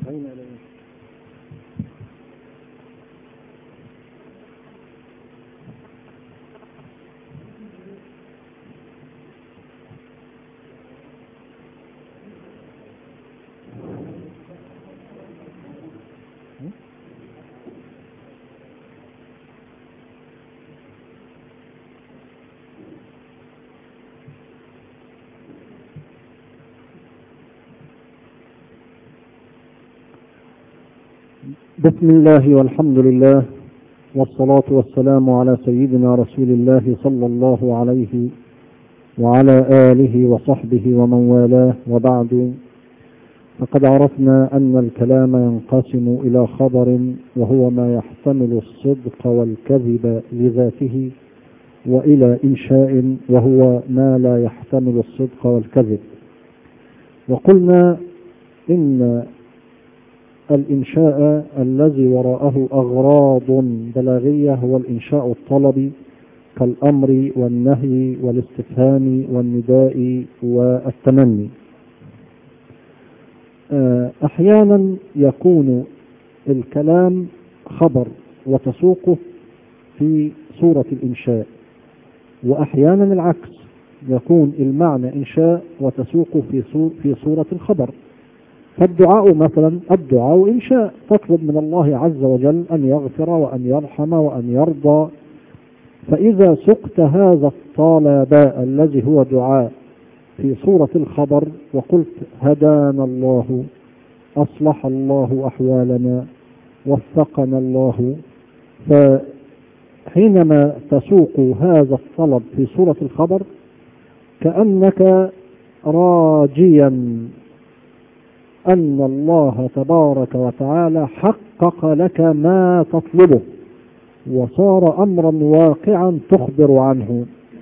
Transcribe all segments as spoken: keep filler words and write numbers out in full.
بسم الله والحمد لله والصلاة والسلام على سيدنا رسول الله صلى الله عليه وعلى آله وصحبه ومن والاه، وبعد. فقد عرفنا أن الكلام ينقسم إلى خبر وهو ما يحتمل الصدق والكذب لذاته، وإلى إنشاء وهو ما لا يحتمل الصدق والكذب. وقلنا إن الإنشاء الذي وراءه أغراض بلاغية هو الإنشاء الطلبي كالأمر والنهي والاستفهام والنداء والتمني. أحيانا يكون الكلام خبر وتسوقه في صورة الإنشاء، وأحيانا العكس، يكون المعنى إنشاء وتسوقه في صورة الخبر. فالدعاء مثلا، الدعاء إنشاء، تطلب من الله عز وجل أن يغفر وأن يرحم وأن يرضى. فإذا سقت هذا الطلب الذي هو دعاء في صورة الخبر وقلت هدانا الله، أصلح الله أحوالنا، وفقنا الله، فحينما تسوق هذا الطلب في صورة الخبر كأنك راجيا أن الله تبارك وتعالى حقق لك ما تطلبه وصار أمرا واقعا تخبر عنه.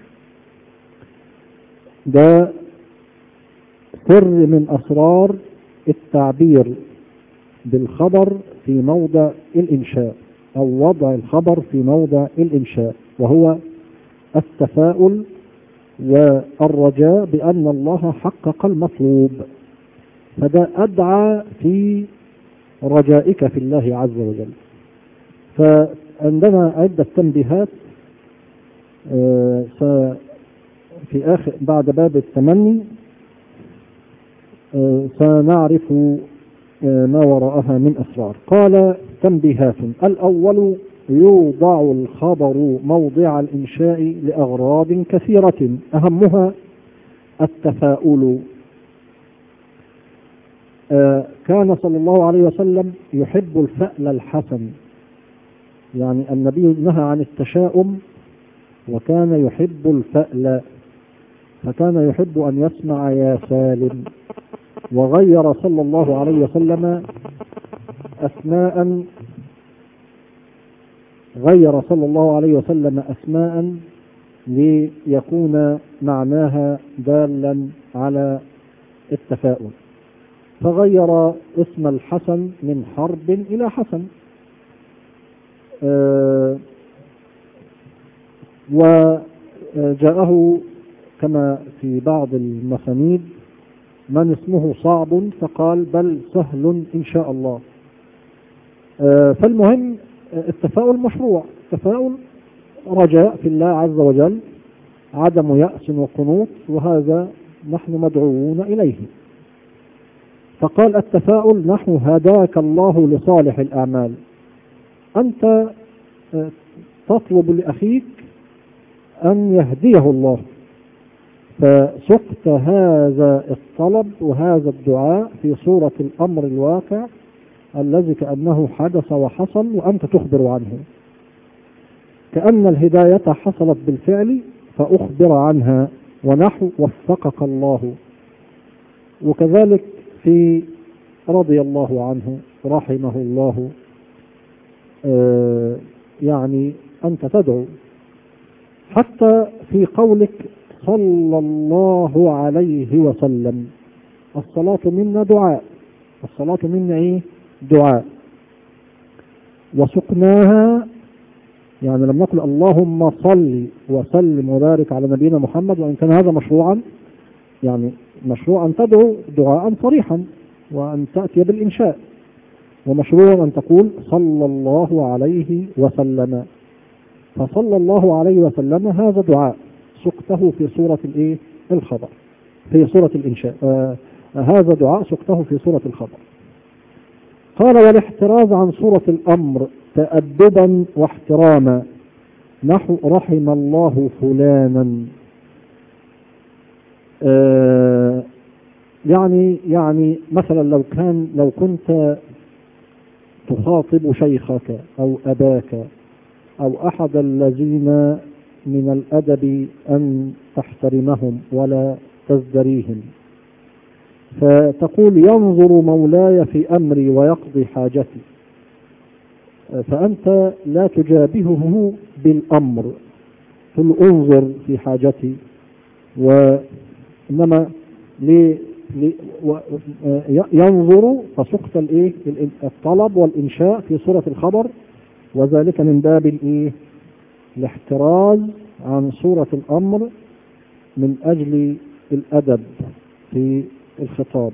ده سر من أسرار التعبير بالخبر في موضع الإنشاء، أو وضع الخبر في موضع الإنشاء، وهو التفاؤل والرجاء بأن الله حقق المطلوب. فده أدعى في رجائك في الله عز وجل. فعندنا عدة تنبيهات في آخر بعد باب التمني سنعرف ما وراءها من أسرار. قال تنبيهات: الأول، يوضع الخبر موضع الإنشاء لأغراض كثيرة أهمها التفاؤل. كان صلى الله عليه وسلم يحب الفأل الحسن، يعني النبي نهى عن التشاؤم وكان يحب الفأل، فكان يحب أن يسمع يا سالم. وغير صلى الله عليه وسلم أسماء غير صلى الله عليه وسلم أسماء ليكون معناها دالا على التفاؤل، فغير اسم الحسن من حرب إلى حسن. أه وجاءه كما في بعض المسانيد من اسمه صعب فقال بل سهل إن شاء الله. أه فالمهم التفاؤل مشروع، التفاؤل رجاء في الله عز وجل، عدم يأس وقنوط، وهذا نحن مدعوون إليه. فقال التفاؤل نحو هداك الله لصالح الأعمال، أنت تطلب لأخيك أن يهديه الله، فسقت هذا الطلب وهذا الدعاء في صورة الأمر الواقع الذي كأنه حدث وحصل وأنت تخبر عنه، كأن الهداية حصلت بالفعل فأخبر عنها، ونحو وفقك الله. وكذلك في رضي الله عنه رحمه الله، آه يعني أنت تدعو حتى في قولك صلى الله عليه وسلم، الصلاة منا دعاء، الصلاة منا ايه؟ دعاء. وسقناها، يعني لم نقل اللهم صل وسلم وبارك على نبينا محمد، وإن كان هذا مشروعا، يعني مشروع أن تدعو دعاء صريحا وأن تأتي بالإنشاء، ومشروع أن تقول صلى الله عليه وسلم. فصلى الله عليه وسلم هذا دعاء سقته في سورة الإيه؟ الخبر، في سورة الإنشاء. آه هذا دعاء سقته في سورة الخبر. قال والاحتراز عن سورة الأمر تأدبا واحتراما نحو رحم الله فلانا. آه يعني يعني مثلا لو كان لو كنت تخاطب شيخك أو أباك أو أحد الذين من الأدب أن تحترمهم ولا تزدريهم، فتقول ينظر مولاي في أمري ويقضي حاجتي، فأنت لا تجابهه بالأمر، قل انظر في حاجتي، وإنما ينظر فسقط الايه الطلب والإنشاء في سورة الخبر، وذلك من باب الايه الاحتراز عن سورة الأمر من أجل الأدب في الخطاب.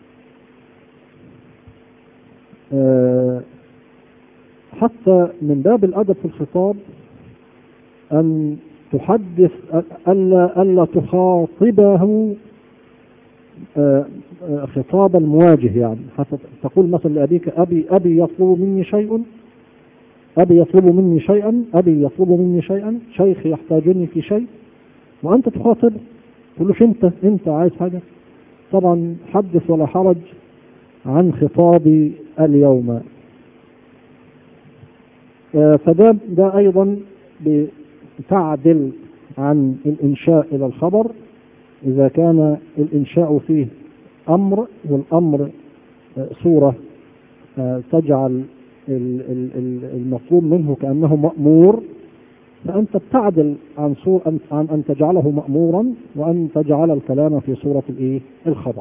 أه حتى من باب الأدب في الخطاب أن تحدث ألا, ألا تخاطبه أه خطابا مواجه، يعني حتى تقول مثلا لأبيك أبي أبي يطلب مني شيء أبي يطلب مني شيئا أبي يطلب مني شيئا شيخي يحتاجني في شيء، وأنت تخاطب تقول له أنت أنت عايز حاجة. طبعا حدث ولا حرج عن خطابي اليوم. فده ده أيضا بتعدل عن الإنشاء إلى الخبر إذا كان الإنشاء فيه أمر، والأمر صورة تجعل المطلوب منه كأنه مأمور، فأنت بتعدل عن صور عن أن تجعله مأمورا وأن تجعل الكلام في صورة الإيه الخبر.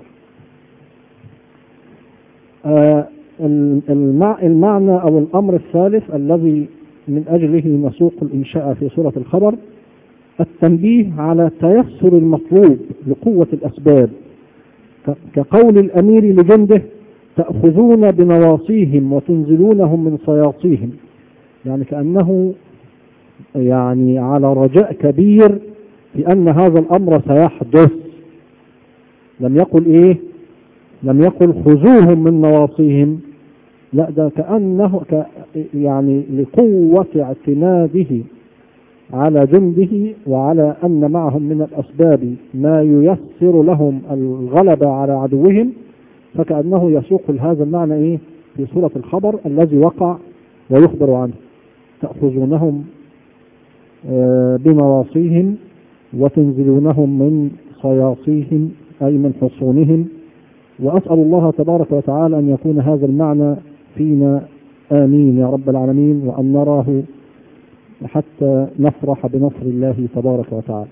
المعنى أو الأمر الثالث الذي من أجله نسوق الإنشاء في سورة الخبر التنبيه على تيسر المطلوب لقوة الأسباب، كقول الأمير لجنده تأخذون بنواصيهم وتنزلونهم من صياصيهم، يعني كأنه يعني على رجاء كبير في أن هذا الأمر سيحدث. لم يقل إيه لم يقل خذوهم من نواصيهم، لا ده كأنه ك يعني لقوة اعتماده على جنده وعلى أن معهم من الأسباب ما ييسر لهم الغلبة على عدوهم، فكأنه يسوق هذا المعنى إيه في سورة الخبر الذي وقع ويخبر عنه. تأخذونهم بنواصيهم وتنزلونهم من صياصيهم أي من حصونهم. وأسأل الله تبارك وتعالى أن يكون هذا المعنى فينا، آمين يا رب العالمين، وأن نراه حتى نفرح بنصر الله تبارك وتعالى.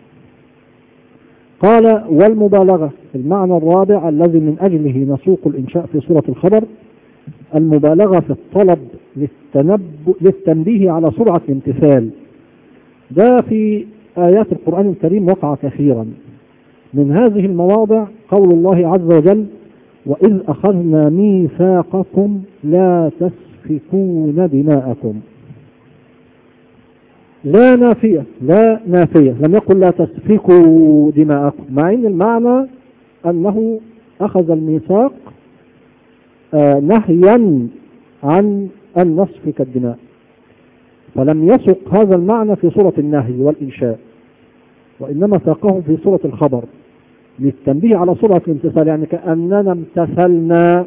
قال والمبالغة المعنى الرابع الذي من أجله نسوق الإنشاء في سورة الخبر المبالغة في الطلب للتنبيه على سرعة الامتثال. ده في آيات القرآن الكريم وقع كثيرا. من هذه المواضع قول الله عز وجل وإذ أخذنا ميثاقكم لا تسفكون دماءكم. لا نافية لا نافية لم يقل لا تسفكوا دماءكم، مع ان المعنى انه اخذ الميثاق آه نهيا عن ان نسفك الدماء، فلم يسق هذا المعنى في سورة النهي والإنشاء، وإنما ساقه في سورة الخبر للتنبيه على سرعة الامتثال، يعني كأننا امتثلنا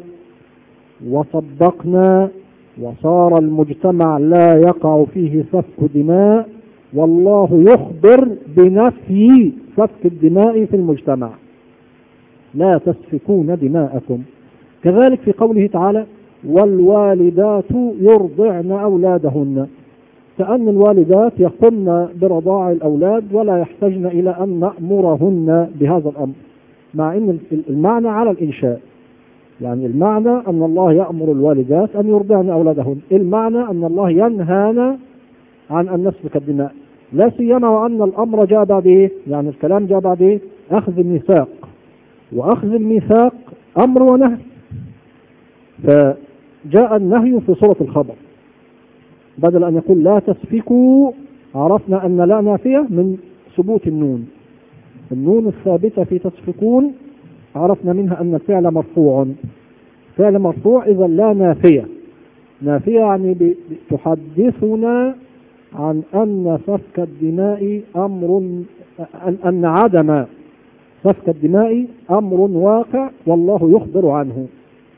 وصدقنا وصار المجتمع لا يقع فيه سفك دماء، والله يخبر بنفي سفك الدماء في المجتمع. لا تسفكون دماءكم. كذلك في قوله تعالى والوالدات يرضعن أولادهن، كأن الوالدات يقمن برضاع الأولاد ولا يحتاجن إلى أن نأمرهن بهذا الأمر، مع أن المعنى على الإنشاء، يعني المعنى أن الله يأمر الوالدات أن يرضعن أولادهن، المعنى أن الله ينهانا عن أن نسفك الدماء، لا سيما وأن الأمر جاء بعد إيه؟ يعني الكلام جاء بعد إيه؟ أخذ الميثاق، وأخذ الميثاق أمر ونهي. جاء النهي في صورة الخبر، بدل أن يقول لا تسفكوا عرفنا أن لا نافية من ثبوت النون. النون الثابتة في تسفكون عرفنا منها أن الفعل مرفوع، فعل مرفوع إذا لا نافية. نافية يعني تحدثنا عن أن سفك الدماء أمر، أن عدم سفك الدماء أمر واقع والله يخبر عنه.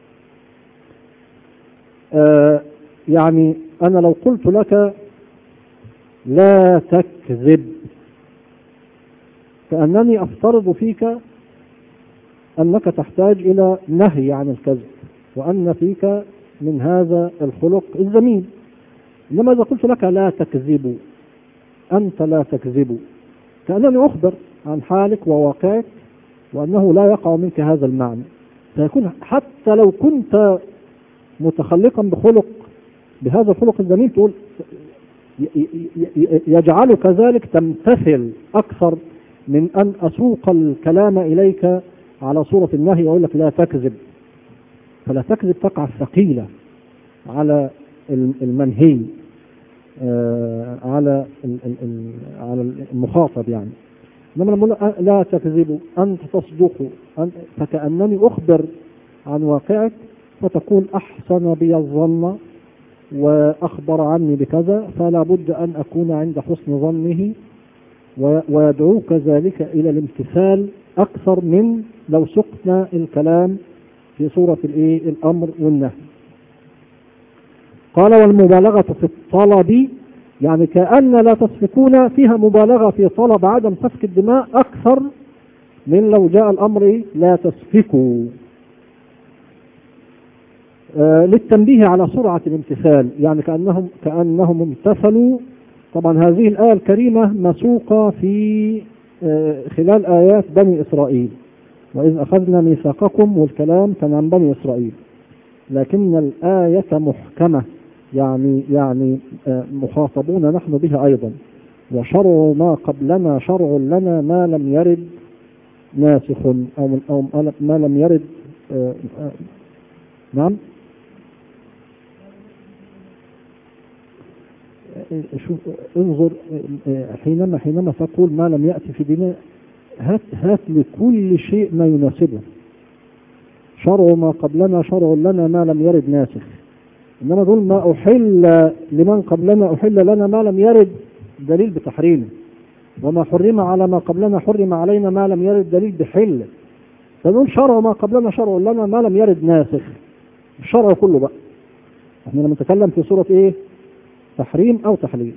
آه يعني أنا لو قلت لك لا تكذب فأنني أفترض فيك أنك تحتاج إلى نهي عن الكذب وأن فيك من هذا الخلق الذميم. إنما إذا قلت لك لا تكذب، أنت لا تكذب، كأنني أخبر عن حالك وواقعك وأنه لا يقع منك هذا المعنى، فيكون حتى لو كنت متخلقا بخلق بهذا الخلق الذميم تقول يجعلك ذلك تمتثل أكثر من أن أسوق الكلام إليك على صورة النهي وأقول لك لا تكذب. فلا تكذب تقع ثقيلة على المنهي، آه على على المخاطب يعني. إنما لما لا تكذبوا أنت تصدقوا، فكأنني أخبر عن واقعك فتقول أحسن بي الظن وأخبر عني بكذا، فلا بد أن أكون عند حسن ظنه، ويدعوك ذلك إلى الامتثال أكثر من لو سقنا الكلام في صورة الإيه الأمر والنهي. قال والمبالغة في الطلب، يعني كأن لا تسفكون فيها مبالغة في طلب عدم سفك الدماء أكثر من لو جاء الأمر لا تسفكوا، آه للتنبيه على سرعة الامتثال، يعني كأنهم كأنهم امتثلوا. طبعا هذه الآية الكريمة مسوقة في آه خلال آيات بني إسرائيل، وإذ أخذنا ميثاقكم، والكلام كان عن بني إسرائيل، لكن الآية محكمة يعني يعني آه مخاطبون نحن بها أيضا. وشرع ما قبلنا شرع لنا ما لم يرد ناسخ أو, أو ما لم يرد آه آه نعم شوف انظر حينما حينما تقول ما لم يأتي في ديننا، هات هات لكل شيء ما يناسبه. شرع ما قبلنا شرع لنا ما لم يرد ناسخ. إنما دول ما أحل لمن قبلنا أحل لنا ما لم يرد دليل بتحريمه، وما حرم على ما قبلنا حرم علينا ما لم يرد دليل بحله. فنقول شرع ما قبلنا شرع لنا ما لم يرد ناسخ، الشرع كله بقى. احنا لما نتكلم في سورة ايه؟ تحريم او تحليل.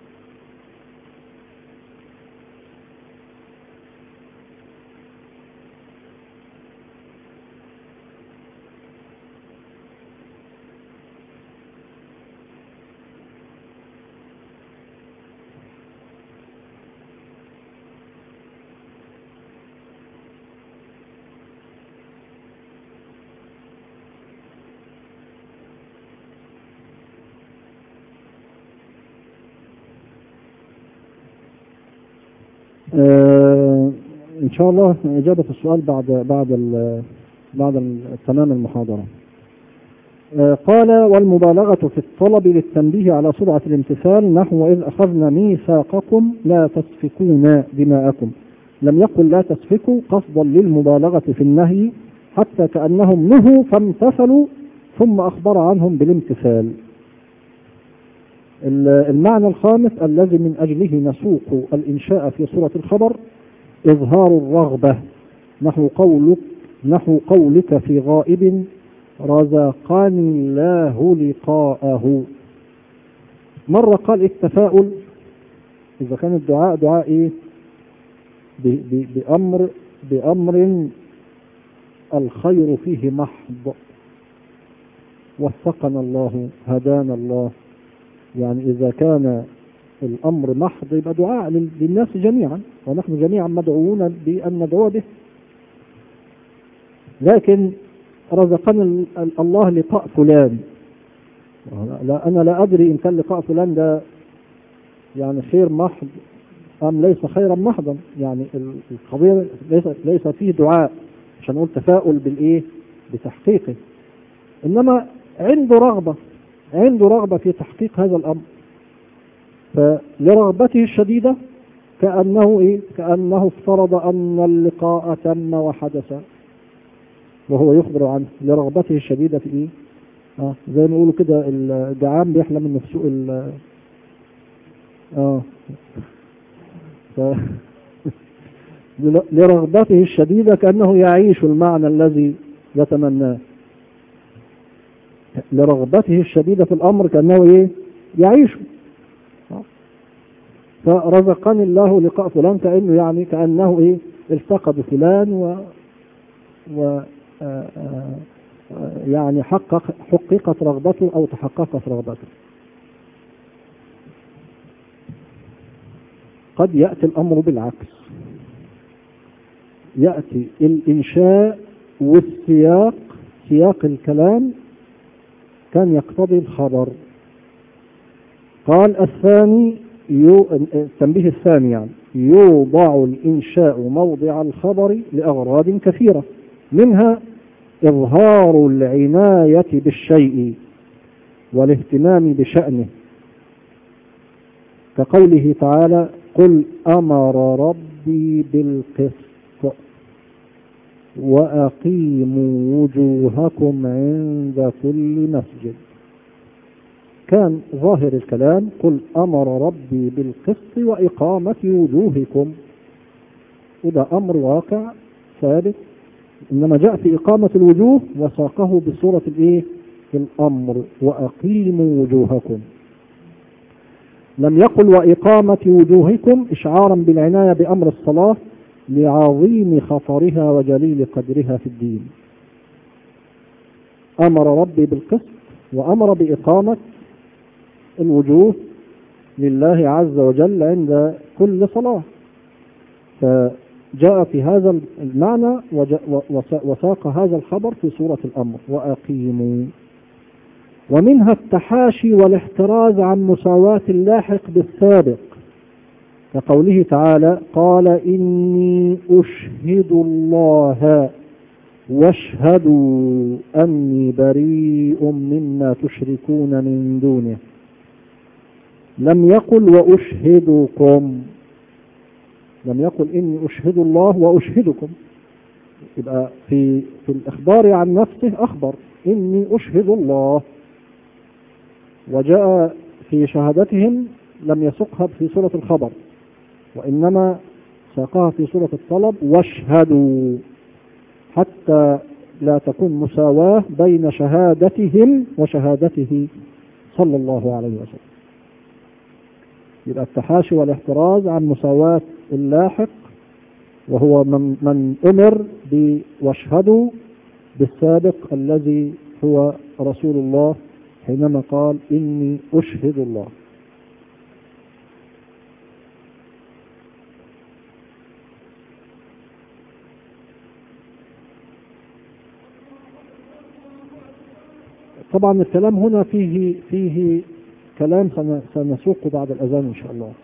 آه إن شاء الله إجابة السؤال بعد بعد بعد تمام المحاضرة. آه قال والمبالغة في الطلب للتنبيه على سرعة الامتثال، نحو إذ أخذنا ميثاقكم لا تسفكون دماءكم. لم يقل لا تسفكوا قصدا للمبالغة في النهي، حتى كأنهم نهوا فامتثلوا ثم أخبر عنهم بالامتثال. المعنى الخامس الذي من أجله نسوق الإنشاء في سورة الخبر إظهار الرغبة، نحو قولك نحو قولك في غائب رزقني الله لقاءه. مرة قال التفاؤل إذا كان الدعاء دعاء إيه؟ بأمر بأمر الخير فيه محض، وفقنا الله هدانا الله. يعني إذا كان الأمر محض يبقى دعاء للناس جميعا، ونحن جميعا مدعوون بأن ندعو به. لكن رزقنا الله لقاء فلان، لا أنا لا أدري إن كان لقاء فلان ده يعني خير محض أم ليس خيرا محضا. يعني القضية ليس ليس فيه دعاء عشان نقول تفاؤل بالإيه بتحقيقه. إنما عنده رغبة عنده رغبة في تحقيق هذا الأمر، فلرغبته الشديدة كأنه إيه؟ كأنه افترض أن اللقاء تم وحدث وهو يخبر عنه لرغبته الشديدة في إيه؟ آه زي ما يقولوا كده الجعان بيحلم إنه في سوق ال آه ف... لرغبته الشديدة كأنه يعيش المعنى الذي يتمناه، لرغبته الشديدة في الأمر كأنه إيه؟ يعيش. فرزقني الله لقاء فلان كأنه يعني كأنه إيه؟ التقى بفلان و, و... آآ آآ يعني حقق حققت رغبته أو تحققت رغبته. قد يأتي الأمر بالعكس، يأتي الإنشاء والسياق، سياق الكلام كان يقتضي الخبر. قال الثاني يو... التنبيه الثاني يعني يوضع الإنشاء موضع الخبر لأغراض كثيرة، منها إظهار العناية بالشيء والاهتمام بشأنه، كقوله تعالى قل أمر ربي بالقسط وأقيموا وجوهكم عند كل مسجد. كان ظاهر الكلام قل أمر ربي بالقسط وإقامة وجوهكم، وده أمر واقع ثابت، إنما جاء في إقامة الوجوه وساقه بصورة الإيه؟ الأمر وأقيموا وجوهكم. لم يقل وإقامة وجوهكم إشعارا بالعناية بأمر الصلاة لعظيم خطرها وجليل قدرها في الدين. أمر ربي بالقسط وأمر بإقامة الوجوه لله عز وجل عند كل صلاة، فجاء في هذا المعنى وساق هذا الخبر في سورة الأمر وأقيموا. ومنها التحاشي والاحتراز عن مساواة اللاحق بالسابق، كقوله تعالى قال إني أشهد الله واشهدوا أني بريء مما تشركون من دونه. لم يقل وأشهدكم، لم يقل إني أشهد الله وأشهدكم، يبقى في في الإخبار عن نفسه أخبر إني أشهد الله، وجاء في شهادتهم لم يسقها في سورة الخبر وإنما ساقها في سورة الطلب واشهدوا، حتى لا تكون مساواة بين شهادتهم وشهادته صلى الله عليه وسلم. يبقى التحاشي والاحتراز عن مساواة اللاحق وهو من, من أمر بواشهدوا بالسابق الذي هو رسول الله حينما قال إني أشهد الله. طبعا الكلام هنا فيه فيه كلام سنسوقه بعد الأذان إن شاء الله.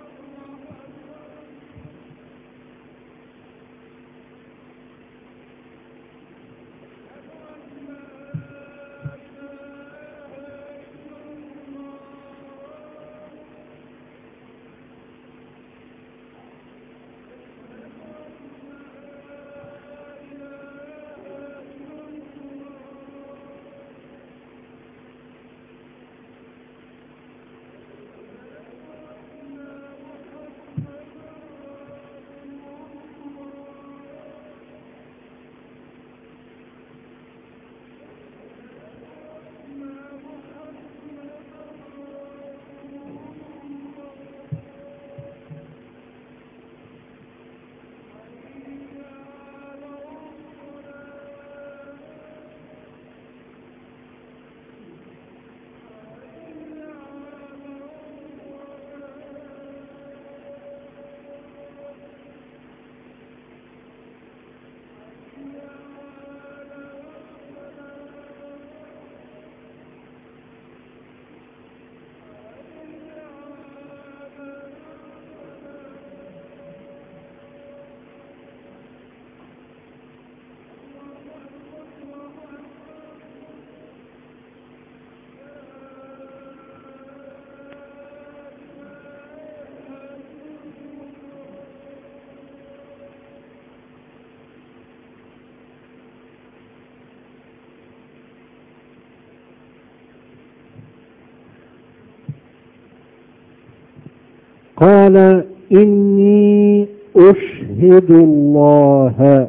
قال إني أشهد الله.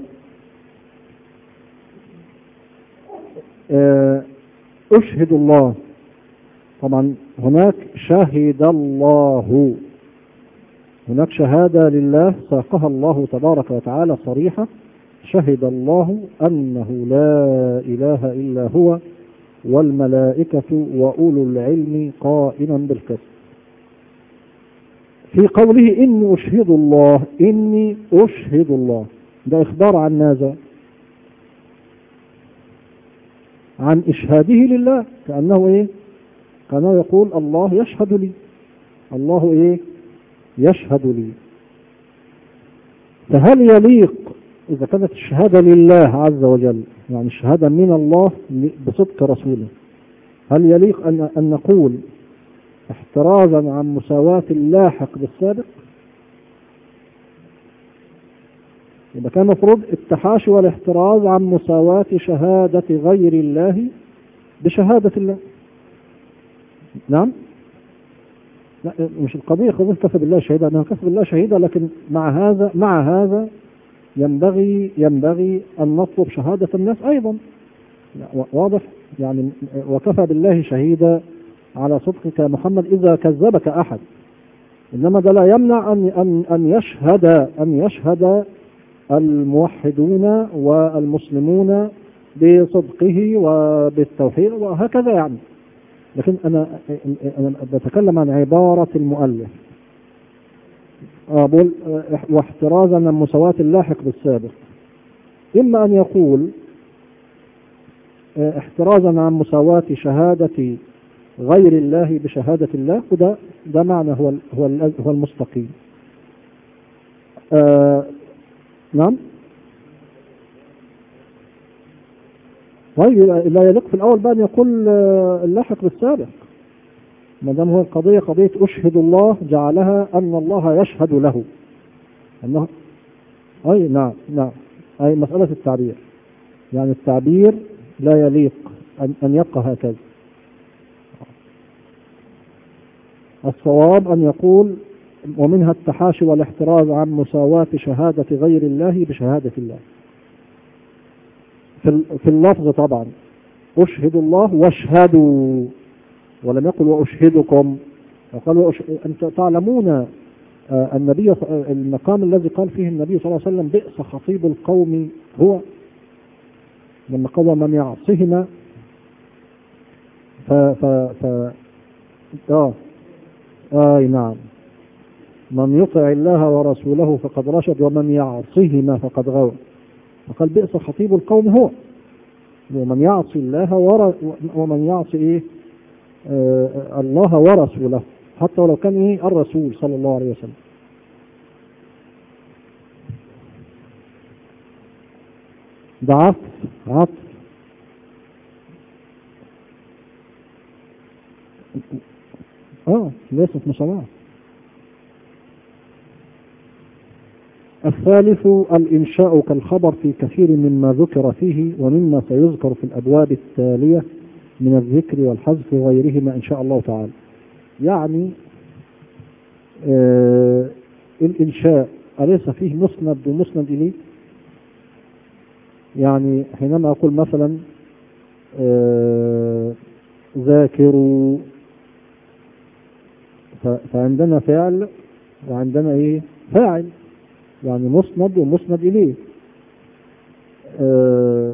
أشهد الله، طبعا هناك شهد الله، هناك شهادة لله ساقها الله تبارك وتعالى صريحة، شهد الله أنه لا إله إلا هو والملائكة وأولو العلم قائما بالقسط. في قوله إني أشهد الله، إني أشهد الله، ده إخبار عن ماذا؟ عن إشهاده لله، كأنه إيه؟ كأنه يقول الله يشهد لي، الله إيه؟ يشهد لي. فهل يليق إذا كانت الشهادة لله عز وجل، يعني الشهادة من الله بصدق رسوله، هل يليق أن, أن نقول احترازا عن مساواة اللاحق بالسابق؟ إذا كان مفروض التحاشي والاحتراز عن مساواة شهادة غير الله بشهادة الله. نعم، لا مش القضية قضية كفى بالله شهيدا، أنه كفى بالله شهيدا، لكن مع هذا مع هذا ينبغي ينبغي أن نطلب شهادة الناس أيضا. واضح يعني، وكفى بالله شهيدا على صدقك يا محمد إذا كذبك أحد، إنما ده لا يمنع أن أن أن يشهد أن يشهد الموحدون والمسلمون بصدقه وبالتوحيد وهكذا يعني. لكن أنا أنا بتكلم عن عبارة المؤلف، أقول واحترازا من مساواة اللاحق بالسابق، إما أن يقول احترازا عن مساواة شهادة غير الله بشهادة الله، وده ده معنى هو هو هو المستقيم. آه نعم. طيب لا يليق في الأول بقى أن يقول اللاحق بالسابق، ما دام هو القضية قضية أشهد الله جعلها أن الله يشهد له أنه، أي نعم نعم، أي مسألة التعبير، يعني التعبير لا يليق أن, أن يبقى هكذا. الصواب أن يقول ومنها التحاشي والاحتراز عن مساواة شهادة غير الله بشهادة الله. في اللفظ طبعا أشهد الله واشهدوا، ولم يقل وأشهدكم، وقال أنت تعلمون النبي المقام الذي قال فيه النبي صلى الله عليه وسلم بئس خطيب القوم هو، لما قال من يعصهما ف ف ف آه آي نعم، من يطع الله ورسوله فقد رشد ومن يعصهما فقد غوى، فقال بئس خطيب القوم هو، ومن يعصي الله ور... ومن يعصي إيه آه الله ورسوله، حتى ولو كان إيه الرسول صلى الله عليه وسلم. ده عطف عطف اه ليست مساواة. الثالث الإنشاء كالخبر في كثير مما ذكر فيه ومما سيذكر في الأبواب التالية من الذكر والحذف وغيرهما إن شاء الله تعالى. يعني آه الإنشاء أليس فيه مسند ومسند إليه؟ يعني حينما أقول مثلا آه ذاكروا، فعندنا فعل وعندنا إيه فاعل، يعني مسند ومسند إليه. آه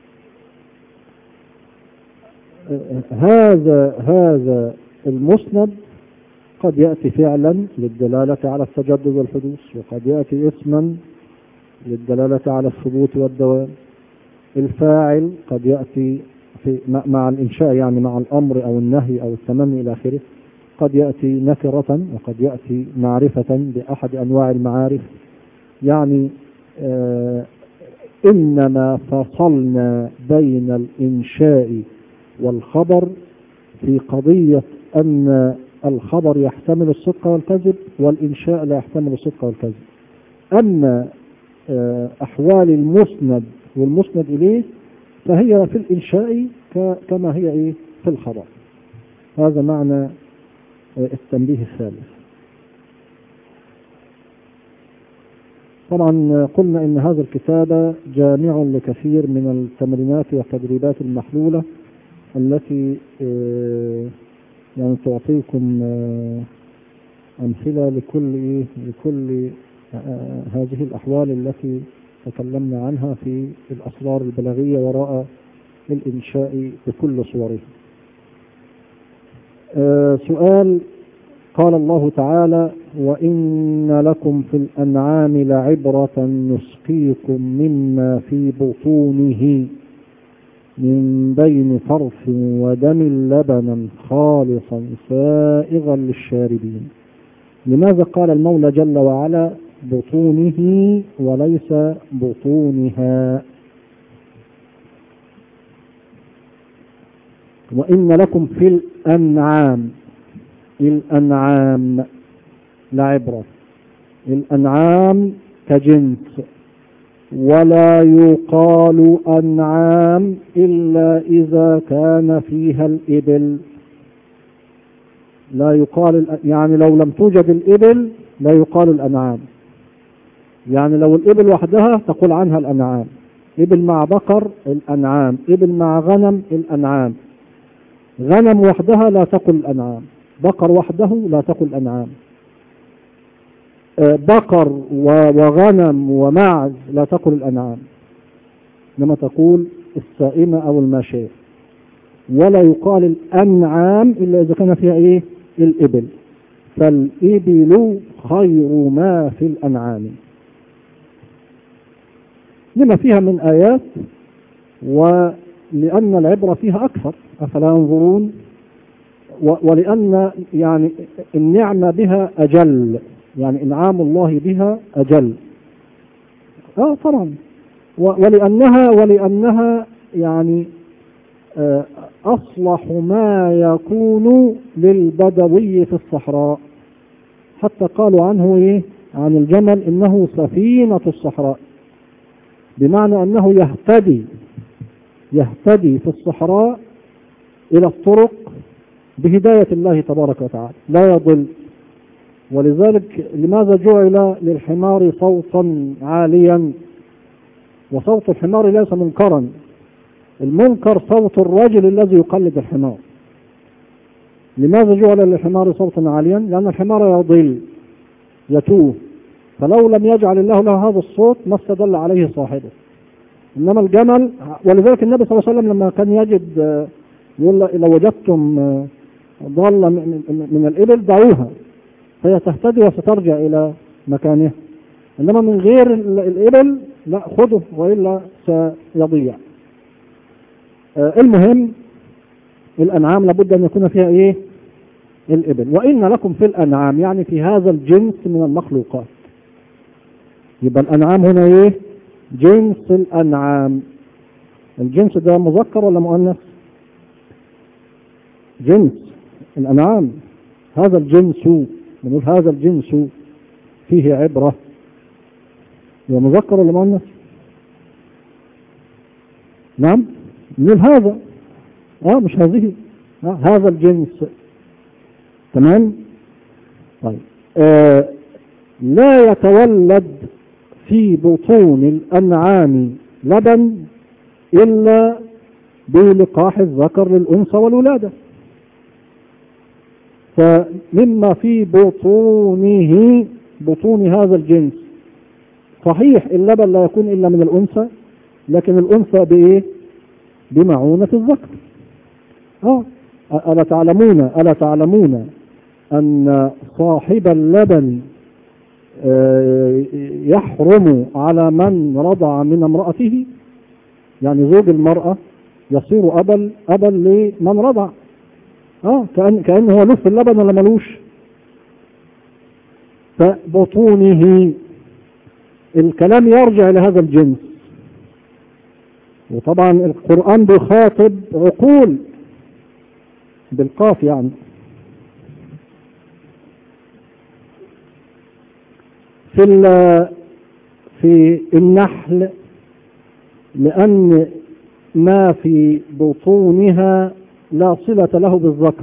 آه هذا هذا المسند قد يأتي فعلا للدلالة على التجدد والحدوث، وقد يأتي اسما للدلالة على الثبوت والدوام. الفاعل قد يأتي في مع الإنشاء، يعني مع الأمر أو النهي أو التمني إلى آخره، قد يأتي نكرة وقد يأتي معرفة بأحد أنواع المعارف. يعني آه إنما فصلنا بين الإنشاء والخبر في قضية أن الخبر يحتمل الصدق والكذب والإنشاء لا يحتمل الصدق والكذب. أما آه أحوال المسند والمسند إليه فهي في الإنشاء كما هي إيه في الخبر. هذا معنى آه التنبيه الثالث. طبعا قلنا إن هذا الكتاب جامع لكثير من التمرينات والتدريبات المحلولة التي يعني تعطيكم أمثلة لكل لكل هذه الأحوال التي تكلمنا عنها في الأسرار البلاغية وراء الإنشاء بكل صوره. سؤال: قال الله تعالى: وإن لكم في الأنعام لعبرة نسقيكم مما في بطونه من بين فرث ودم لبنا خالصا سائغا للشاربين. لماذا قال المولى جل وعلا بطونه وليس بطونها؟ وإن لكم في الأنعام، الأنعام لعبرة، الأنعام كجنس، ولا يقال أنعام إلا إذا كان فيها الإبل. لا يقال يعني لو لم توجد الإبل لا يقال الأنعام. يعني لو الإبل وحدها تقول عنها الأنعام، إبل مع بقر الأنعام، إبل مع غنم الأنعام. غنم وحدها لا تقل الأنعام، بقر وحده لا تقل الأنعام. بقر وغنم وماعز لا تقل الأنعام، لما تقول السائمة أو الماشية. ولا يقال الأنعام إلا إذا كان فيها إيه؟ الإبل. فالإبل خير ما في الأنعام لما فيها من آيات، ولأن العبرة فيها أكثر، أفلا ينظرون، ولأن يعني النعمة بها أجل، يعني إنعام الله بها أجل. آه طبعا. ولأنها ولأنها يعني أصلح ما يكون للبدوي في الصحراء. حتى قالوا عنه إيه؟ عن الجمل إنه سفينة الصحراء، بمعنى أنه يهتدي يهتدي في الصحراء إلى الطرق بهداية الله تبارك وتعالى، لا يضل. ولذلك لماذا جعل للحمار صوتا عاليا؟ وصوت الحمار ليس منكرا، المنكر صوت الرجل الذي يقلد الحمار. لماذا جعل للحمار صوتا عاليا؟ لأن الحمار يضل يتوه، فلو لم يجعل الله له هذا الصوت ما استدل عليه صاحبه. إنما الجمل، ولذلك النبي صلى الله عليه وسلم لما كان يجد يقول لو وجدتم ضالة من الإبل دعوها فهي تهتدي وسترجع إلى مكانها، إنما من غير الإبل لا خذه وإلا سيضيع. المهم الأنعام لابد أن يكون فيها إيه؟ الإبل. وإن لكم في الأنعام يعني في هذا الجنس من المخلوقات. يبقى الأنعام هنا إيه؟ جنس الأنعام. الجنس ده مذكر ولا مؤنث؟ جنس الأنعام، هذا الجنس، بنقول هذا الجنس فيه عبرة، هو مذكر ولا مؤنث؟ نعم نقول هذا، اه مش هذه، آه هذا الجنس. تمام. طيب آه لا يتولد في بطون الأنعام لبن إلا بلقاح الذكر للأنثى والولادة. فمما في بطونه، بطون هذا الجنس، صحيح اللبن لا يكون إلا من الأنثى، لكن الأنثى بإيه؟ بمعونة الذكر. آه ألا تعلمون ألا تعلمون أن صاحب اللبن يحرم على من رضع من امرأته؟ يعني زوج المرأة يصير أبا أبا لمن رضع. اه كأن كأنه هو له في اللبن ولا ملوش؟ فبطونه الكلام يرجع إلى هذا الجنس. وطبعا القرآن بيخاطب عقول بالقاف يعني. في في النحل لأن ما في بطونها لا صلة له بالذكر،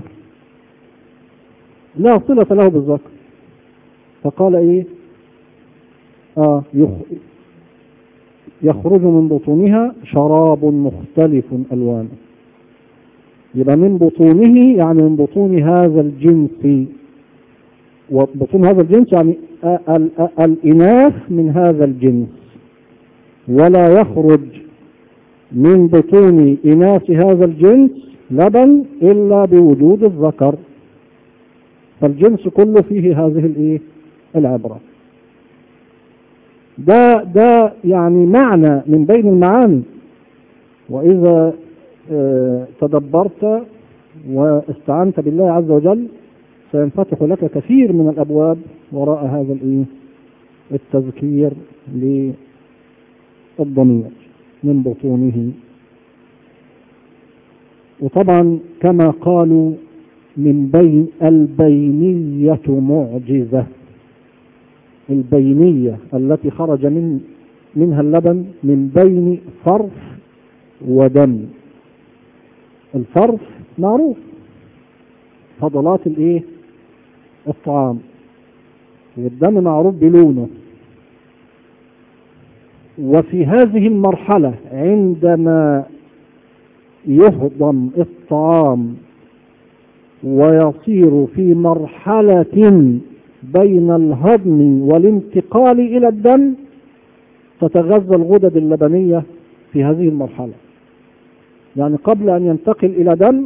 لا صلة له بالذكر، فقال إيه؟ آه يخرج من بطونها شراب مختلف ألوانه. يبقى من بطونه يعني من بطون هذا الجنس، وبطون هذا الجنس يعني الإناث من هذا الجنس، ولا يخرج من بطون إناث هذا الجنس لبن إلا بوجود الذكر. فالجنس كله فيه هذه الإيه العبرة. ده ده يعني معنى من بين المعاني. وإذا اه تدبرت واستعنت بالله عز وجل سينفتح لك كثير من الأبواب وراء هذا الإيه التذكير للضمير من بطونه. وطبعا كما قالوا من بين البينية معجزة، البينية التي خرج من منها اللبن من بين فرث ودم. الفرث معروف فضلات الايه الطعام، والدم معروف بلونه. وفي هذه المرحلة عندما يهضم الطعام ويصير في مرحلة بين الهضم والانتقال إلى الدم تتغذى الغدد اللبنية في هذه المرحلة. يعني قبل أن ينتقل إلى دم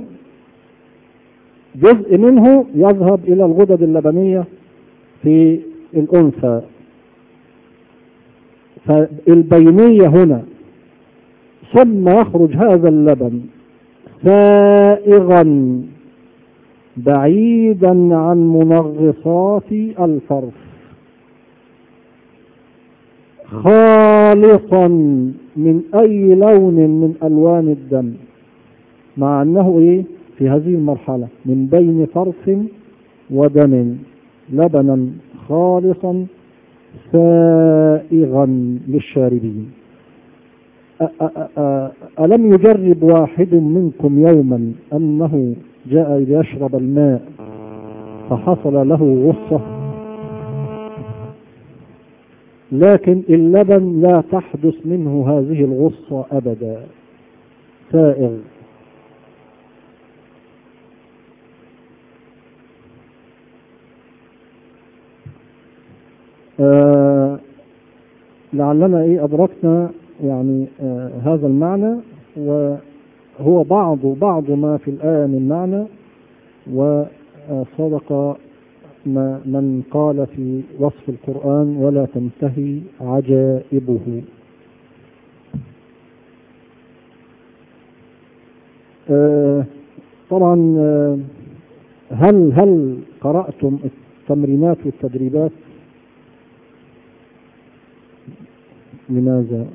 جزء منه يذهب إلى الغدد اللبنية في الأنثى. فالبينية هنا ثم يخرج هذا اللبن سائغا بعيدا عن منغصات الفرث خالصا من أي لون من ألوان الدم، مع أنه إيه في هذه المرحلة من بين فرث ودم لبنا خالصا سائغا للشاربين. ألم يجرب واحد منكم يوما أنه جاء ليشرب الماء فحصل له غصة؟ لكن اللبن لا تحدث منه هذه الغصة أبدا، سائغ. آه لعلنا إيه أدركنا يعني آه هذا المعنى، وهو بعض بعض ما في الآية من معنى. وصدق ما من قال في وصف القرآن ولا تنتهي عجائبه. آه طبعا آه هل هل قرأتم التمرينات والتدريبات؟ لماذا؟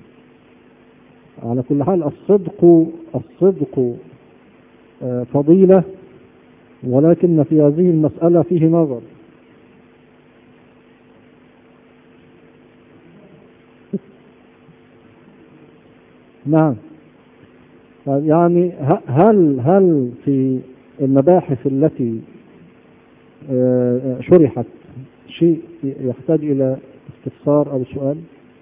على كل حال الصدق الصدق آه فضيلة، ولكن في هذه المسألة فيه نظر. نعم، يعني هل هل في المباحث التي شرحت شيء يحتاج إلى استفسار أو سؤال؟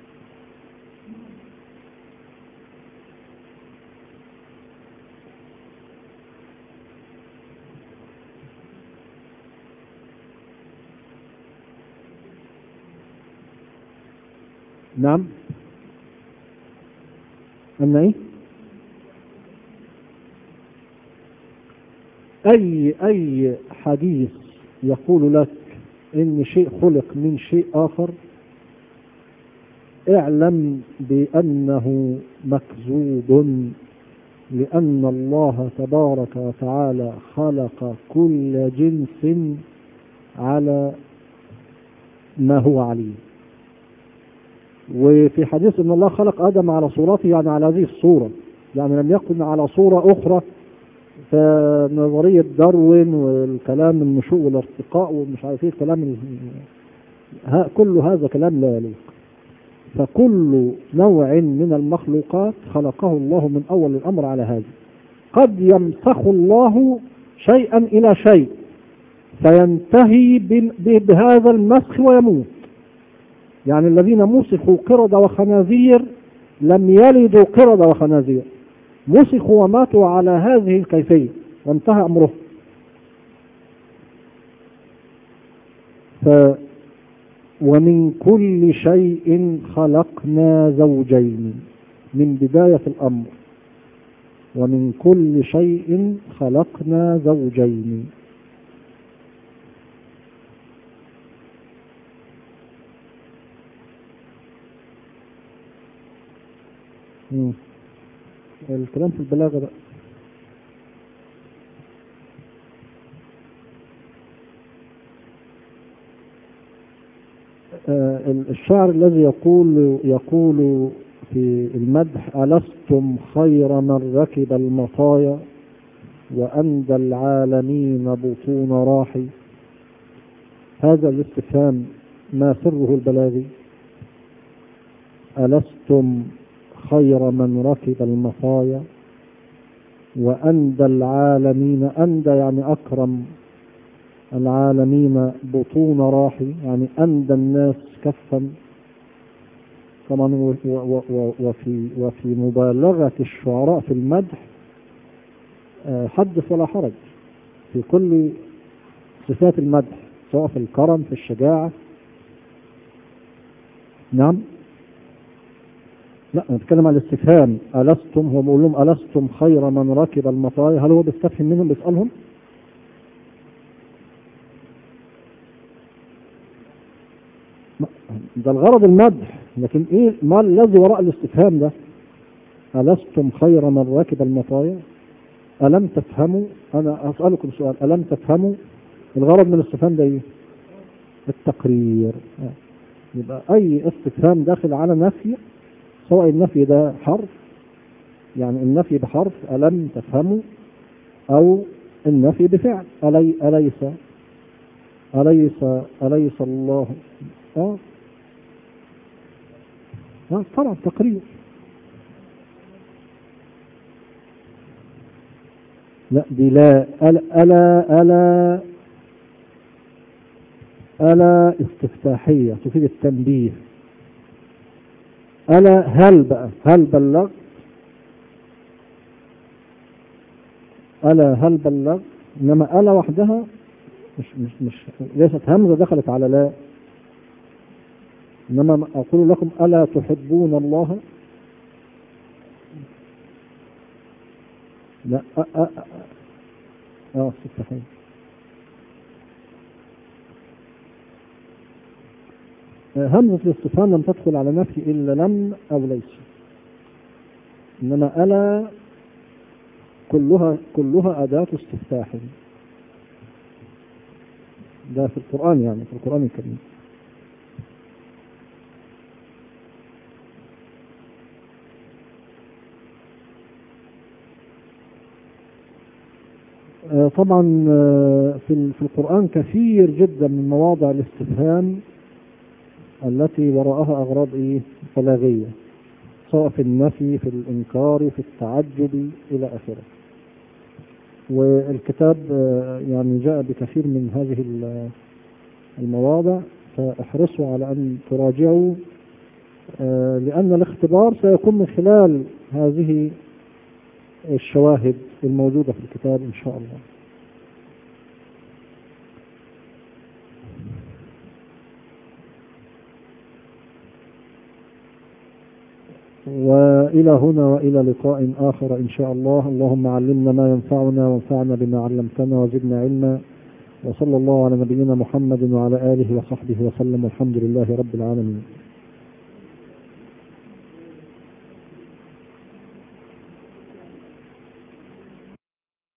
نعم. أن إيه؟ أي أي حديث يقول لك إن شيء خلق من شيء آخر اعلم بأنه مكذوب، لأن الله تبارك وتعالى خلق كل جنس على ما هو عليه. وفي حديث ان الله خلق آدم على صورته، يعني على هذه الصورة، يعني لم يكن على صورة أخرى. فنظرية داروين والكلام النشوء والارتقاء ومش عارف ايه الكلام ها كل هذا كلام لا يليق. فكل نوع من المخلوقات خلقه الله من أول الأمر على هذا. قد يمسخ الله شيئا إلى شيء فينتهي بهذا المسخ ويموت، يعني الذين مسخوا قردة وخنازير لم يلدوا قردة وخنازير، مسخوا وماتوا على هذه الكيفية وانتهى أمره. ف ومن كل شيء خلقنا زوجين، من بداية الأمر، ومن كل شيء خلقنا زوجين. مم. الكلام في البلاغة بقى. آه الشاعر الذي يقول يقول في المدح: ألستم خير من ركب المطايا وأندى العالمين بطون راحي، هذا الاستفهام ما سره البلاغي؟ ألستم خير من ركب المطايا وأندى العالمين، أندى يعني أكرم العالمين بطون راحي، يعني أندى الناس كفا. طبعا وفي وفي مبالغة الشعراء في المدح حدث ولا حرج في كل صفات المدح، سواء في الكرم في الشجاعة. نعم، لا نتكلم عن الاستفهام. ألستم، هو بيقول لهم ألستم خير من ركب المطايا، هل هو بيستفهم منهم بيسألهم؟ ده الغرض المدح، لكن ايه ما الذي وراء الاستفهام ده؟ ألستم خير من ركب المطايا، ألم تفهموا؟ أنا أسألكم سؤال، ألم تفهموا؟ الغرض من الاستفهام ده ايه؟ التقرير. يبقى أي استفهام داخل على نفي، سواء النفي ده حرف، يعني النفي بحرف ألم تفهموا، أو النفي بفعل ألي أليس أليس أليس الله. اه اه طبعا تقرير. لا دي لا، ألا ألا ألا, ألا استفتاحية تفيد التنبيه. ألا هل بقى، هل بلغ، ألا هل بلغ. إنما ألا وحدها مش مش مش ليست همزة دخلت على لا. إنما أقول لكم ألا تحبون الله، لا أ أ أ اه استفتاحية. همزة الاستفهام لم تدخل على نفي إلا لم أو ليس، إنما ألا كلها كلها أداة استفتاح. ده في القرآن، يعني في القرآن الكريم. طبعا في في القرآن كثير جدا من مواضع الاستفهام التي وراءها أغراض إيه؟ بلاغية، سواء في النفي في الإنكار في التعجب إلى آخره. والكتاب يعني جاء بكثير من هذه المواضع، فاحرصوا على أن تراجعوا، لأن الاختبار سيكون من خلال هذه الشواهد الموجودة في الكتاب إن شاء الله. وإلى هنا وإلى لقاء آخر إن شاء الله. اللهم علمنا ما ينفعنا وانفعنا بما علمتنا وزدنا علما، وصلى الله على نبينا محمد وعلى آله وصحبه وسلم، والحمد لله رب العالمين.